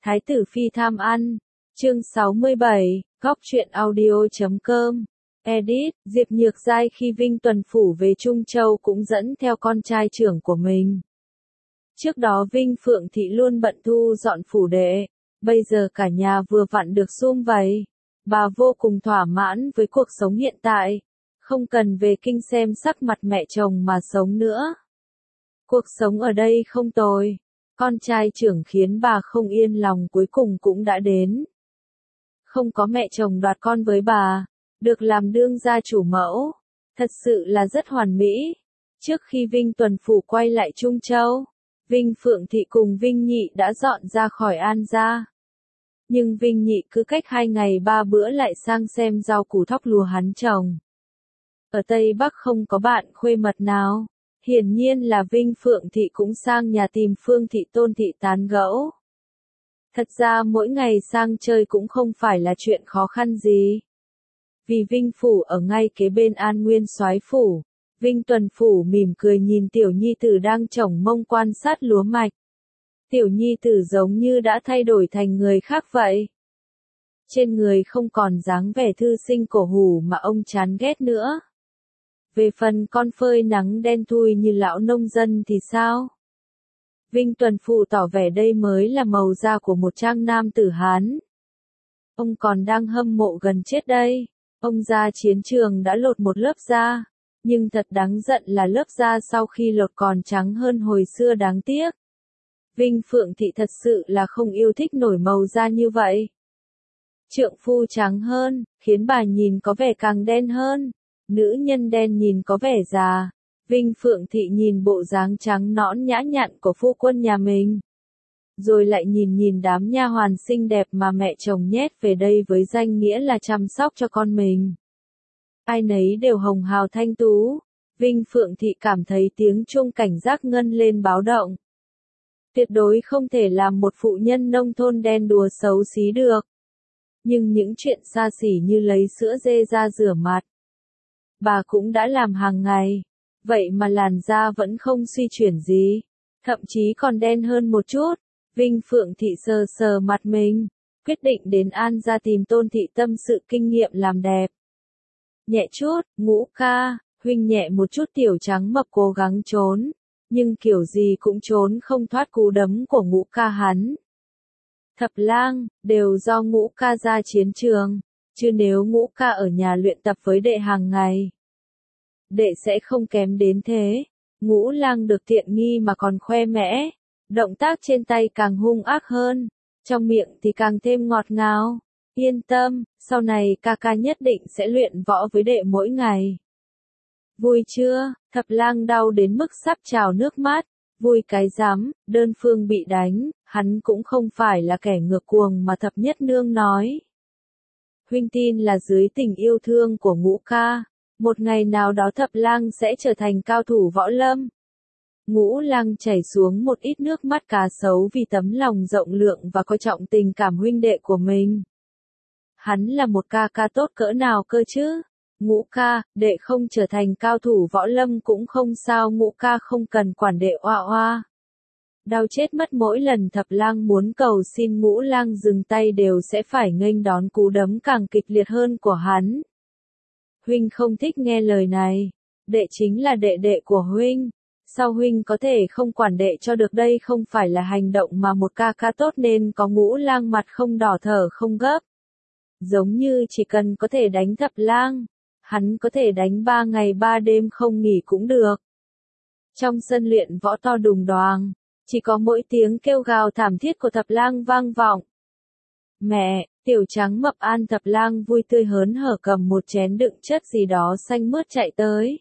Thái tử phi tham ăn. Chương 67, góc truyện audio.com. Edit, Diệp Nhược Giai khi Vinh tuần phủ về Trung Châu cũng dẫn theo con trai trưởng của mình. Trước đó Vinh Phượng Thị luôn bận thu dọn phủ đệ, bây giờ cả nhà vừa vặn được sum vầy. Bà vô cùng thỏa mãn với cuộc sống hiện tại, không cần về kinh xem sắc mặt mẹ chồng mà sống nữa. Cuộc sống ở đây không tồi, con trai trưởng khiến bà không yên lòng cuối cùng cũng đã đến. Không có mẹ chồng đoạt con với bà, được làm đương gia chủ mẫu, thật sự là rất hoàn mỹ. Trước khi Vinh tuần phủ quay lại Trung Châu, Vinh Phượng Thị cùng Vinh Nhị đã dọn ra khỏi An gia. Nhưng Vinh Nhị cứ cách 2 ngày 3 bữa lại sang xem rau củ thóc lúa hắn trồng. Ở Tây Bắc không có bạn khuê mật nào, hiển nhiên là Vinh Phượng Thị cũng sang nhà tìm Phương Thị Tôn Thị tán gẫu. Thật ra mỗi ngày sang chơi cũng không phải là chuyện khó khăn gì. Vì Vinh Phủ ở ngay kế bên An Nguyên Soái Phủ, Vinh tuần phủ mỉm cười nhìn tiểu nhi tử đang chổng mông quan sát lúa mạch. Tiểu nhi tử giống như đã thay đổi thành người khác vậy. Trên người không còn dáng vẻ thư sinh cổ hủ mà ông chán ghét nữa. Về phần con phơi nắng đen thui như lão nông dân thì sao? Vinh tuần phủ tỏ vẻ đây mới là màu da của một trang nam tử Hán. Ông còn đang hâm mộ gần chết đây. Ông ra chiến trường đã lột một lớp da, nhưng thật đáng giận là lớp da sau khi lột còn trắng hơn hồi xưa đáng tiếc. Vinh Phượng Thị thật sự là không yêu thích nổi màu da như vậy. Trượng phu trắng hơn, khiến bà nhìn có vẻ càng đen hơn. Nữ nhân đen nhìn có vẻ già. Vinh Phượng Thị nhìn bộ dáng trắng nõn nhã nhặn của phu quân nhà mình. Rồi lại nhìn đám nha hoàn xinh đẹp mà mẹ chồng nhét về đây với danh nghĩa là chăm sóc cho con mình. Ai nấy đều hồng hào thanh tú. Vinh Phượng Thị cảm thấy tiếng chuông cảnh giác ngân lên báo động. Tuyệt đối không thể làm một phụ nhân nông thôn đen đùa xấu xí được. Nhưng những chuyện xa xỉ như lấy sữa dê ra rửa mặt, bà cũng đã làm hàng ngày. Vậy mà làn da vẫn không suy chuyển gì, thậm chí còn đen hơn một chút. Vinh Phượng Thị sờ sờ mặt mình, quyết định đến An gia tìm Tôn Thị tâm sự kinh nghiệm làm đẹp. Nhẹ chút, Ngũ ca, huynh nhẹ một chút. Tiểu Trắng Mập cố gắng trốn, nhưng kiểu gì cũng trốn không thoát cú đấm của Ngũ ca hắn. Thập lang, đều do Ngũ ca ra chiến trường, chứ nếu Ngũ ca ở nhà luyện tập với đệ hàng ngày, đệ sẽ không kém đến thế. Ngũ lang được tiện nghi mà còn khoe mẽ, động tác trên tay càng hung ác hơn, trong miệng thì càng thêm ngọt ngào. Yên tâm, sau này ca ca nhất định sẽ luyện võ với đệ mỗi ngày. Vui chưa? Thập lang đau đến mức sắp trào nước mắt. Vui cái rắm, đơn phương bị đánh, hắn cũng không phải là kẻ ngược cuồng mà Thập Nhất Nương nói. Huynh tin là dưới tình yêu thương của Ngũ ca, một ngày nào đó Thập lang sẽ trở thành cao thủ võ lâm. Ngũ lang chảy xuống một ít nước mắt cá sấu vì tấm lòng rộng lượng và coi trọng tình cảm huynh đệ của mình. Hắn là một ca ca tốt cỡ nào cơ chứ? Ngũ ca, đệ không trở thành cao thủ võ lâm cũng không sao. Ngũ ca không cần quản đệ oa oa. Đau chết mất mỗi lần Thập lang muốn cầu xin Ngũ lang dừng tay đều sẽ phải nghênh đón cú đấm càng kịch liệt hơn của hắn. Huynh không thích nghe lời này. Đệ chính là đệ đệ của huynh. Sao huynh có thể không quản đệ cho được? Đây không phải là hành động mà một ca ca tốt nên có. Ngũ lang mặt không đỏ thở không gấp. Giống như chỉ cần có thể đánh Thập lang, hắn có thể đánh 3 ngày 3 đêm không nghỉ cũng được. Trong sân luyện võ to đùng đoàng, chỉ có mỗi tiếng kêu gào thảm thiết của Thập lang vang vọng. Mẹ, Tiểu Trắng Mập An Thập lang vui tươi hớn hở cầm một chén đựng chất gì đó xanh mướt chạy tới.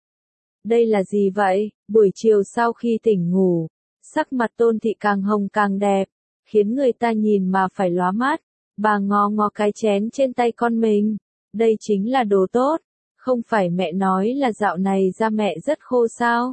Đây là gì vậy? Buổi chiều sau khi tỉnh ngủ, sắc mặt Tôn Thị càng hồng càng đẹp, khiến người ta nhìn mà phải lóa mắt. Bà ngó ngó cái chén trên tay con mình. Đây chính là đồ tốt. Không phải mẹ nói là dạo này da mẹ rất khô sao?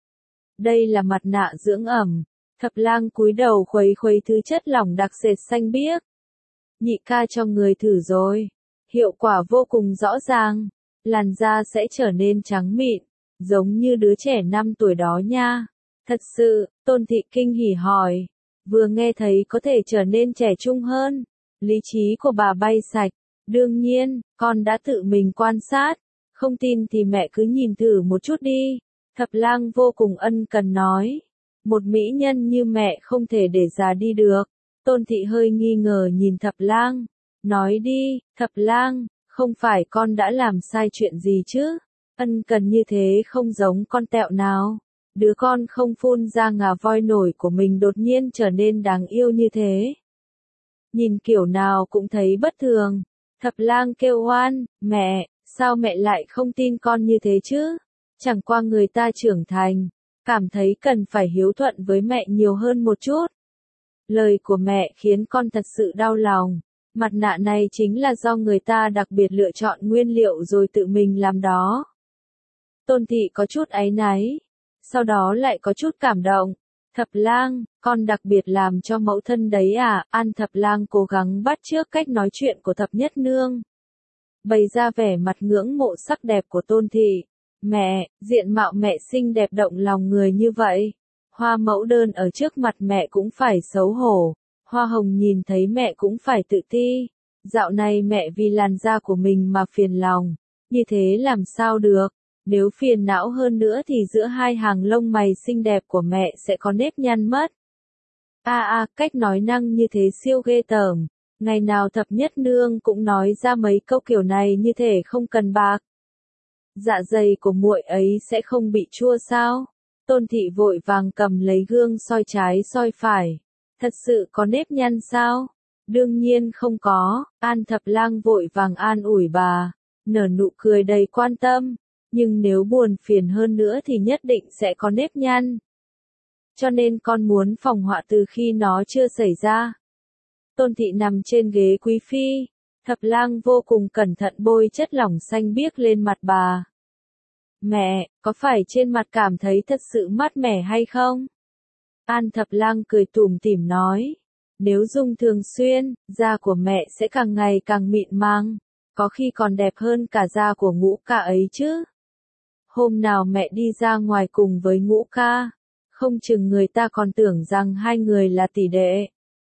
Đây là mặt nạ dưỡng ẩm. Thập lang cúi đầu khuấy khuấy thứ chất lỏng đặc sệt xanh biếc. Nhị ca cho người thử rồi. Hiệu quả vô cùng rõ ràng. Làn da sẽ trở nên trắng mịn, giống như đứa trẻ 5 tuổi đó nha. Thật sự, Tôn Thị kinh hỉ hỏi. vừa nghe thấy có thể trở nên trẻ trung hơn. Lý trí của bà bay sạch. Đương nhiên, con đã tự mình quan sát. Không tin thì mẹ cứ nhìn thử một chút đi. Thập Lang vô cùng ân cần nói. Một mỹ nhân như mẹ không thể để già đi được. Tôn Thị hơi nghi ngờ nhìn Thập Lang. Nói đi, Thập Lang, không phải con đã làm sai chuyện gì chứ? Ân cần như thế không giống con tẹo nào. Đứa con không phun ra ngà voi nổi của mình đột nhiên trở nên đáng yêu như thế. Nhìn kiểu nào cũng thấy bất thường. Thập Lang kêu oan, mẹ, sao mẹ lại không tin con như thế chứ? Chẳng qua người ta trưởng thành, cảm thấy cần phải hiếu thuận với mẹ nhiều hơn một chút. Lời của mẹ khiến con thật sự đau lòng. Mặt nạ này chính là do người ta đặc biệt lựa chọn nguyên liệu rồi tự mình làm đó. Tôn Thị có chút áy náy, sau đó lại có chút cảm động. Thập Lang, con đặc biệt làm cho mẫu thân đấy à? An Thập Lang cố gắng bắt chước cách nói chuyện của Thập Nhất Nương, bày ra vẻ mặt ngưỡng mộ sắc đẹp của Tôn Thị. Mẹ, diện mạo mẹ xinh đẹp động lòng người như vậy. Hoa mẫu đơn ở trước mặt mẹ cũng phải xấu hổ. Hoa hồng nhìn thấy mẹ cũng phải tự ti. Dạo này mẹ vì làn da của mình mà phiền lòng. Như thế làm sao được? Nếu phiền não hơn nữa thì giữa hai hàng lông mày xinh đẹp của mẹ sẽ có nếp nhăn mất. Cách nói năng như thế siêu ghê tởm. Ngày nào Thập Nhất Nương cũng nói ra mấy câu kiểu này như thể không cần bạc. Dạ dày của muội ấy sẽ không bị chua sao? Tôn Thị vội vàng cầm lấy gương soi trái soi phải. Thật sự có nếp nhăn sao? Đương nhiên không có. An Thập Lang vội vàng an ủi bà, nở nụ cười đầy quan tâm. Nhưng nếu buồn phiền hơn nữa thì nhất định sẽ có nếp nhăn. Cho nên con muốn phòng họa từ khi nó chưa xảy ra. Tôn Thị nằm trên ghế quý phi. Thập Lang vô cùng cẩn thận bôi chất lỏng xanh biếc lên mặt bà. Mẹ, có phải trên mặt cảm thấy thật sự mát mẻ hay không? An Thập Lang cười tủm tỉm nói. Nếu dùng thường xuyên, da của mẹ sẽ càng ngày càng mịn màng. Có khi còn đẹp hơn cả da của Ngũ Ca ấy chứ. Hôm nào mẹ đi ra ngoài cùng với Ngũ Ca, không chừng người ta còn tưởng rằng hai người là tỷ đệ.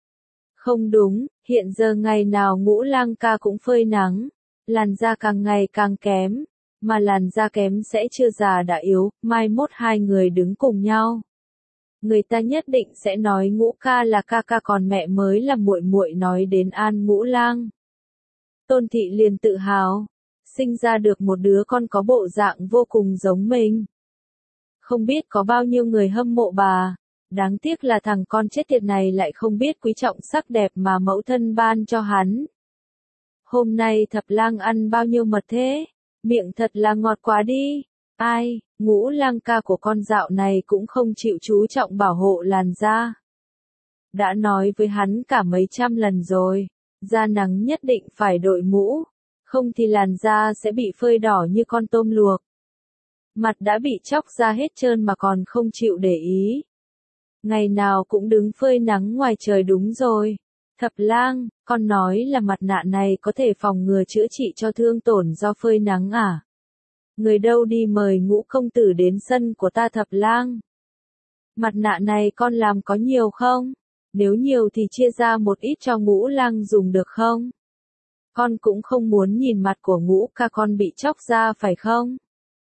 Không đúng, hiện giờ ngày nào Ngũ Lang ca cũng phơi nắng, làn da càng ngày càng kém, mà làn da kém sẽ chưa già đã yếu, mai mốt hai người đứng cùng nhau. Người ta nhất định sẽ nói Ngũ Ca là ca ca còn mẹ mới là muội muội nói đến An Ngũ Lang. Tôn Thị liền tự hào, sinh ra được một đứa con có bộ dạng vô cùng giống mình. Không biết có bao nhiêu người hâm mộ bà. Đáng tiếc là thằng con chết tiệt này lại không biết quý trọng sắc đẹp mà mẫu thân ban cho hắn. Hôm nay Thập Lang ăn bao nhiêu mật thế? Miệng thật là ngọt quá đi. Ai, Ngũ Lang ca của con dạo này cũng không chịu chú trọng bảo hộ làn da. Đã nói với hắn cả mấy trăm lần rồi, da nắng nhất định phải đội mũ, không thì làn da sẽ bị phơi đỏ như con tôm luộc. Mặt đã bị chóc ra hết trơn mà còn không chịu để ý. Ngày nào cũng đứng phơi nắng ngoài trời đúng rồi. Thập Lang, con nói là mặt nạ này có thể phòng ngừa chữa trị cho thương tổn do phơi nắng à? Người đâu đi mời Ngũ công tử đến sân của ta Thập Lang. Mặt nạ này con làm có nhiều không? Nếu nhiều thì chia ra một ít cho Ngũ Lang dùng được không? Con cũng không muốn nhìn mặt của Ngũ ca con bị chóc ra phải không?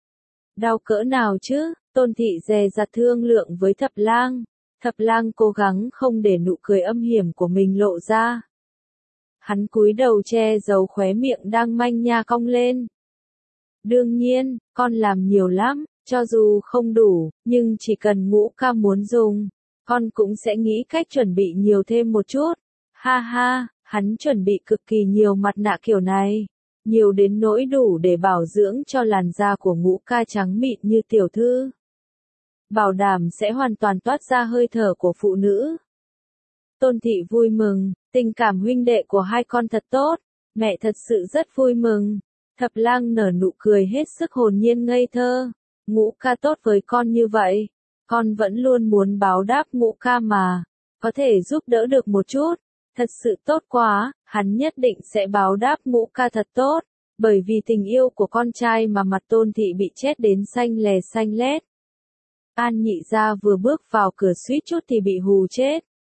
Đau cỡ nào chứ? Tôn Thị dè dặt thương lượng với Thập Lang. Thập Lang cố gắng không để nụ cười âm hiểm của mình lộ ra. Hắn cúi đầu che giấu khóe miệng đang manh nha cong lên. Đương nhiên, con làm nhiều lắm, cho dù không đủ, nhưng chỉ cần Ngũ ca muốn dùng, con cũng sẽ nghĩ cách chuẩn bị nhiều thêm một chút. Ha ha, hắn chuẩn bị cực kỳ nhiều mặt nạ kiểu này, nhiều đến nỗi đủ để bảo dưỡng cho làn da của Ngũ ca trắng mịn như tiểu thư. Bảo đảm sẽ hoàn toàn toát ra hơi thở của phụ nữ. Tôn Thị vui mừng, tình cảm huynh đệ của hai con thật tốt, mẹ thật sự rất vui mừng. Thập Lang nở nụ cười hết sức hồn nhiên ngây thơ. Ngũ ca tốt với con như vậy, con vẫn luôn muốn báo đáp Ngũ ca mà, có thể giúp đỡ được một chút, thật sự tốt quá, hắn nhất định sẽ báo đáp Ngũ ca thật tốt, bởi vì tình yêu của con trai mà mặt Tôn Thị bị chết đến xanh lè xanh lét. An Nhị gia vừa bước vào cửa suýt chút thì bị hù chết.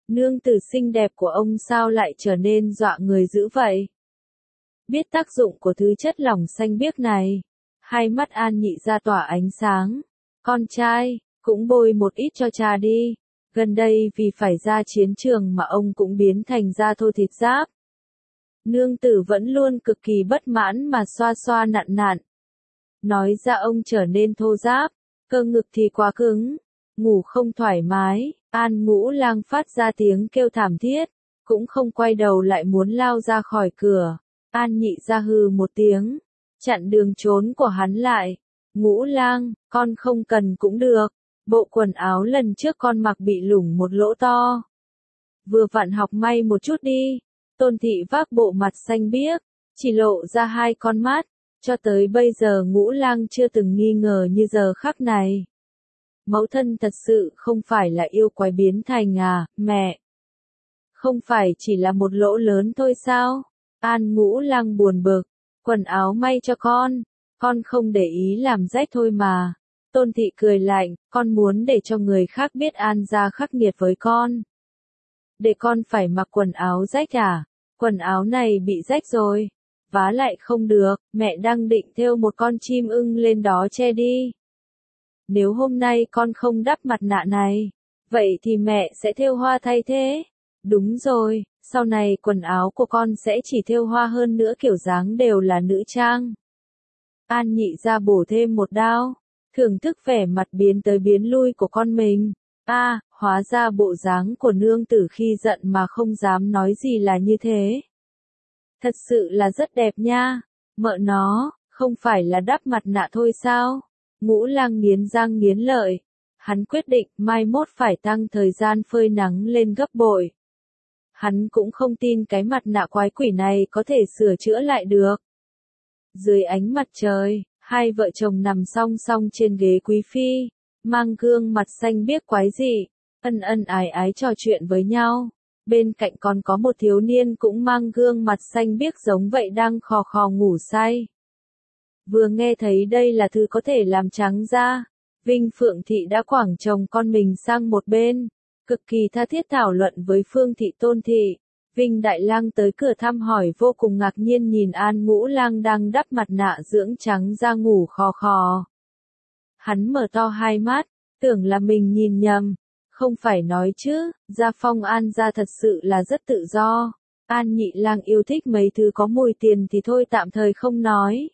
Nương tử xinh đẹp của ông sao lại trở nên dọa người dữ vậy? Biết tác dụng của thứ chất lỏng xanh biếc này, hai mắt An Nhị ra tỏa ánh sáng. Con trai, cũng bôi một ít cho cha đi. Gần đây vì phải ra chiến trường mà ông cũng biến thành da thô thịt giáp. Nương tử vẫn luôn cực kỳ bất mãn mà xoa xoa nặn nặn. Nói ra ông trở nên thô ráp, cơ ngực thì quá cứng, ngủ không thoải mái. An Ngũ Lang phát ra tiếng kêu thảm thiết, cũng không quay đầu lại muốn lao ra khỏi cửa. An Nhị ra hừ một tiếng, chặn đường trốn của hắn lại. Ngũ Lang, con không cần cũng được, bộ quần áo lần trước con mặc bị lủng một lỗ to. Vừa vặn học may một chút đi. Tôn Thị vác bộ mặt xanh biếc, chỉ lộ ra hai con mắt, cho tới bây giờ Ngũ Lang chưa từng nghi ngờ như giờ khắc này. Mẫu thân thật sự không phải là yêu quái biến thành à, mẹ? Không phải chỉ là một lỗ lớn thôi sao? An Ngũ Lang buồn bực, quần áo may cho con không để ý làm rách thôi mà. Tôn Thị cười lạnh, con muốn để cho người khác biết An gia khắc nghiệt với con. Để con phải mặc quần áo rách à? Quần áo này bị rách rồi. Vá lại không được, mẹ đang định thêu một con chim ưng lên đó che đi. Nếu hôm nay con không đắp mặt nạ này, vậy thì mẹ sẽ thêu hoa thay thế. Đúng rồi, sau này quần áo của con sẽ chỉ thêu hoa hơn nữa, kiểu dáng đều là nữ trang. An Nhị ra bổ thêm một đao, thưởng thức vẻ mặt biến tới biến lui của con mình. Hóa ra bộ dáng của nương tử khi giận mà không dám nói gì là như thế. Thật sự là rất đẹp nha. Mợ nó, không phải là đắp mặt nạ thôi sao? Ngũ Lang nghiến răng nghiến lợi. Hắn quyết định mai mốt phải tăng thời gian phơi nắng lên gấp bội. Hắn cũng không tin cái mặt nạ quái quỷ này có thể sửa chữa lại được. Dưới ánh mặt trời, hai vợ chồng nằm song song trên ghế quý phi, mang gương mặt xanh biếc quái dị, ân ân ái ái trò chuyện với nhau. Bên cạnh còn có một thiếu niên cũng mang gương mặt xanh biếc giống vậy đang khò khò ngủ say. Vừa nghe thấy đây là thứ có thể làm trắng da, Vinh Phượng Thị đã quẳng chồng con mình sang một bên, cực kỳ tha thiết thảo luận với Phương Thị Tôn Thị. Vinh Đại Lang tới cửa thăm hỏi vô cùng ngạc nhiên nhìn An Ngũ Lang đang đắp mặt nạ dưỡng trắng da ngủ khò khò. Hắn mở to hai mắt, tưởng là mình nhìn nhầm. Không phải nói chứ, gia phong An gia thật sự là rất tự do. An Nhị Lang yêu thích mấy thứ có mùi tiền thì thôi tạm thời không nói.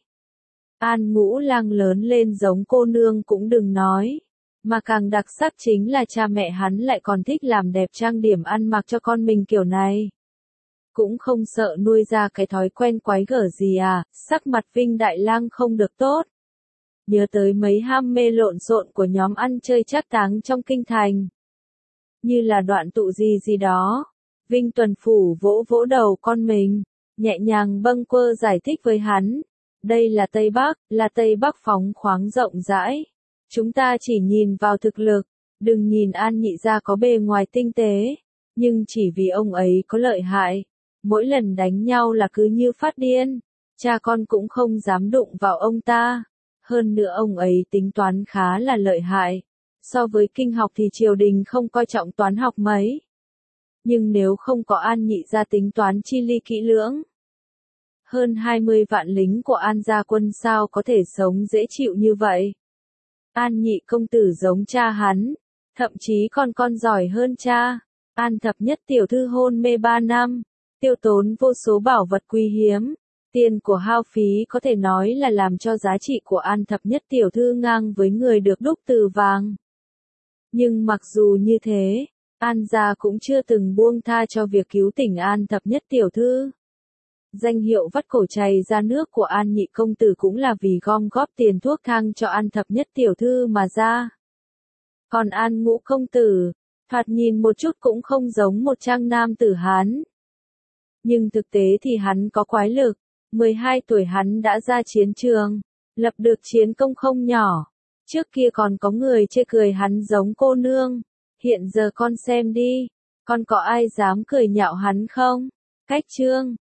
An Ngũ Lang lớn lên giống cô nương cũng đừng nói. Mà càng đặc sắc chính là cha mẹ hắn lại còn thích làm đẹp trang điểm ăn mặc cho con mình kiểu này. Cũng không sợ nuôi ra cái thói quen quái gở gì à, sắc mặt Vinh Đại Lang không được tốt. Nhớ tới mấy ham mê lộn xộn của nhóm ăn chơi trác táng trong kinh thành. Như là đoạn tụ gì gì đó. Vinh Tuần Phủ vỗ vỗ đầu con mình, nhẹ nhàng bâng quơ giải thích với hắn. Đây là Tây Bắc phóng khoáng rộng rãi. Chúng ta chỉ nhìn vào thực lực, đừng nhìn An Nhị gia có bề ngoài tinh tế, nhưng chỉ vì ông ấy có lợi hại. Mỗi lần đánh nhau là cứ như phát điên, cha con cũng không dám đụng vào ông ta. Hơn nữa ông ấy tính toán khá là lợi hại. So với kinh học thì triều đình không coi trọng toán học mấy. Nhưng nếu không có An Nhị gia tính toán chi ly kỹ lưỡng, hơn 20 vạn lính của An gia quân sao có thể sống dễ chịu như vậy. An Nhị công tử giống cha hắn, thậm chí con giỏi hơn cha. An thập nhất tiểu thư hôn mê 3 năm, tiêu tốn vô số bảo vật quý hiếm. Tiền của hao phí có thể nói là làm cho giá trị của An thập nhất tiểu thư ngang với người được đúc từ vàng. Nhưng mặc dù như thế, An gia cũng chưa từng buông tha cho việc cứu tỉnh An thập nhất tiểu thư. Danh hiệu vắt cổ chày ra nước của An Nhị công tử cũng là vì gom góp tiền thuốc thang cho An thập nhất tiểu thư mà ra. Còn An Ngũ công tử, thoạt nhìn một chút cũng không giống một trang nam tử Hán. Nhưng thực tế thì hắn có quái lực, 12 tuổi hắn đã ra chiến trường, lập được chiến công không nhỏ. Trước kia còn có người chê cười hắn giống cô nương, hiện giờ con xem đi, con có ai dám cười nhạo hắn không? Cách chương